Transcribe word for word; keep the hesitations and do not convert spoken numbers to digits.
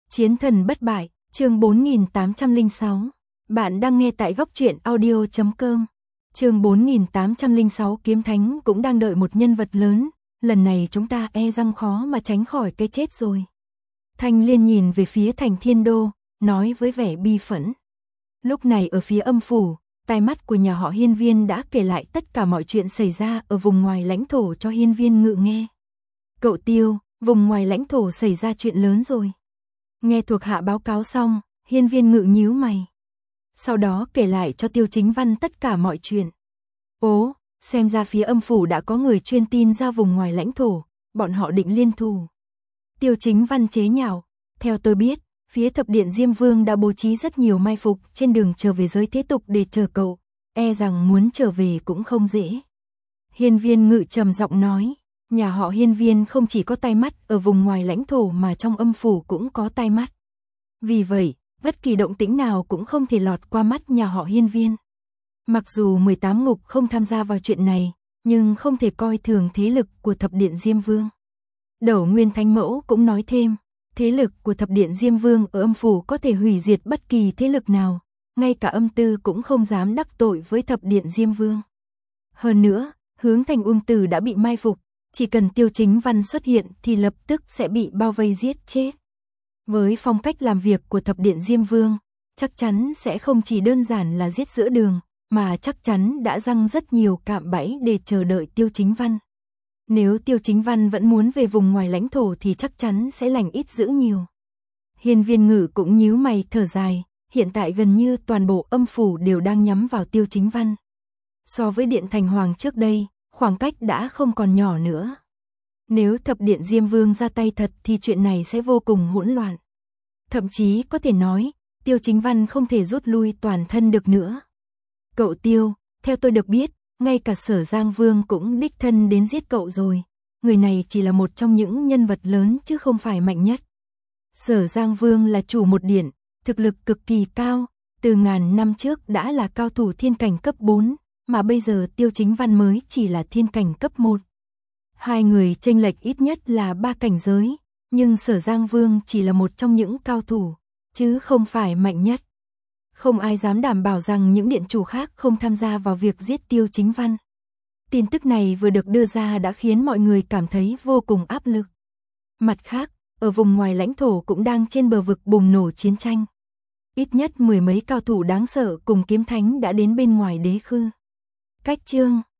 Chiến thần bất bại, chương bốn nghìn tám trăm lẻ sáu. Bạn đang nghe tại góc truyện audio chấm com. Chương bốn nghìn tám trăm lẻ sáu. Kiếm Thánh cũng đang đợi một nhân vật lớn, lần này chúng ta e rằng khó mà tránh khỏi cái chết rồi. Thanh Liên nhìn về phía Thành Thiên Đô, nói với vẻ bi phẫn. Lúc này ở phía âm phủ, tai mắt của nhà họ Hiên Viên đã kể lại tất cả mọi chuyện xảy ra ở vùng ngoài lãnh thổ cho Hiên Viên Ngự nghe. Cậu Tiêu, vùng ngoài lãnh thổ xảy ra chuyện lớn rồi. Nghe thuộc hạ báo cáo xong, Hiên Viên Ngự nhíu mày. Sau đó kể lại cho Tiêu Chính Văn tất cả mọi chuyện. Ố, xem ra phía âm phủ đã có người chuyên tin ra vùng ngoài lãnh thổ, bọn họ định liên thủ. Tiêu Chính Văn chế nhạo, theo tôi biết, phía thập điện Diêm Vương đã bố trí rất nhiều mai phục trên đường trở về giới thế tục để chờ cậu, e rằng muốn trở về cũng không dễ. Hiên Viên Ngự trầm giọng nói, nhà họ Hiên Viên không chỉ có tai mắt ở vùng ngoài lãnh thổ mà trong âm phủ cũng có tai mắt. Vì vậy, bất kỳ động tĩnh nào cũng không thể lọt qua mắt nhà họ Hiên Viên. Mặc dù mười tám ngục không tham gia vào chuyện này, nhưng không thể coi thường thế lực của thập điện Diêm Vương. Đẩu Nguyên Thánh Mẫu cũng nói thêm, thế lực của thập điện Diêm Vương ở âm phủ có thể hủy diệt bất kỳ thế lực nào, ngay cả âm tư cũng không dám đắc tội với thập điện Diêm Vương. Hơn nữa, Hướng Thành Ung Tử đã bị mai phục, chỉ cần Tiêu Chính Văn xuất hiện thì lập tức sẽ bị bao vây giết chết. Với phong cách làm việc của thập điện Diêm Vương, chắc chắn sẽ không chỉ đơn giản là giết giữa đường, mà chắc chắn đã răng rất nhiều cạm bẫy để chờ đợi Tiêu Chính Văn. Nếu Tiêu Chính Văn vẫn muốn về vùng ngoài lãnh thổ thì chắc chắn sẽ lành ít dữ nhiều. Hiên Viên Ngự cũng nhíu mày thở dài, hiện tại gần như toàn bộ âm phủ đều đang nhắm vào Tiêu Chính Văn. So với Điện Thành Hoàng trước đây, khoảng cách đã không còn nhỏ nữa. Nếu thập điện Diêm Vương ra tay thật thì chuyện này sẽ vô cùng hỗn loạn. Thậm chí có thể nói, Tiêu Chính Văn không thể rút lui toàn thân được nữa. Cậu Tiêu, theo tôi được biết, ngay cả Sở Giang Vương cũng đích thân đến giết cậu rồi. Người này chỉ là một trong những nhân vật lớn chứ không phải mạnh nhất. Sở Giang Vương là chủ một điện, thực lực cực kỳ cao, từ ngàn năm trước đã là cao thủ thiên cảnh cấp bốn, mà bây giờ Tiêu Chính Văn mới chỉ là thiên cảnh cấp một. Hai người chênh lệch ít nhất là ba cảnh giới, nhưng Sở Giang Vương chỉ là một trong những cao thủ, chứ không phải mạnh nhất. Không ai dám đảm bảo rằng những điện chủ khác không tham gia vào việc giết Tiêu Chính Văn. Tin tức này vừa được đưa ra đã khiến mọi người cảm thấy vô cùng áp lực. Mặt khác, ở vùng ngoài lãnh thổ cũng đang trên bờ vực bùng nổ chiến tranh. Ít nhất mười mấy cao thủ đáng sợ cùng Kiếm Thánh đã đến bên ngoài đế khư. Cách chương